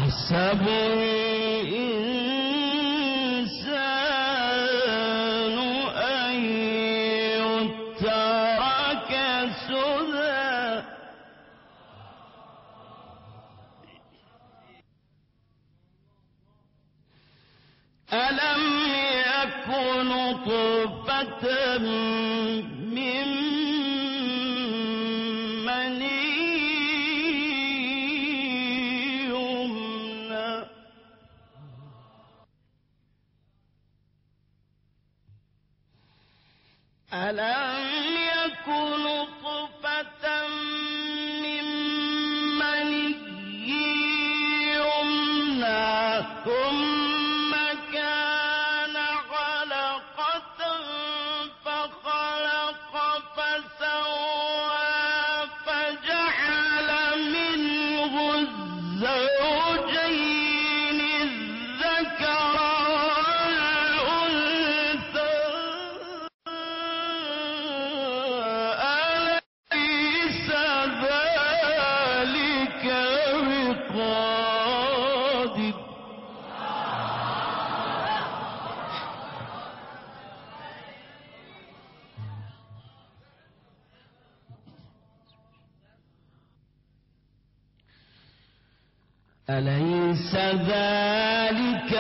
أيحسب الإنسان أن يترك سدى ألم يكن نطفة من مني يمنى ألم يكن نطفة من مني يمنى ثم كان علقة فخلق فسوى فجعل منه الزوجين الذكر والأنثى أليس ذلك بقادر أليس ذلك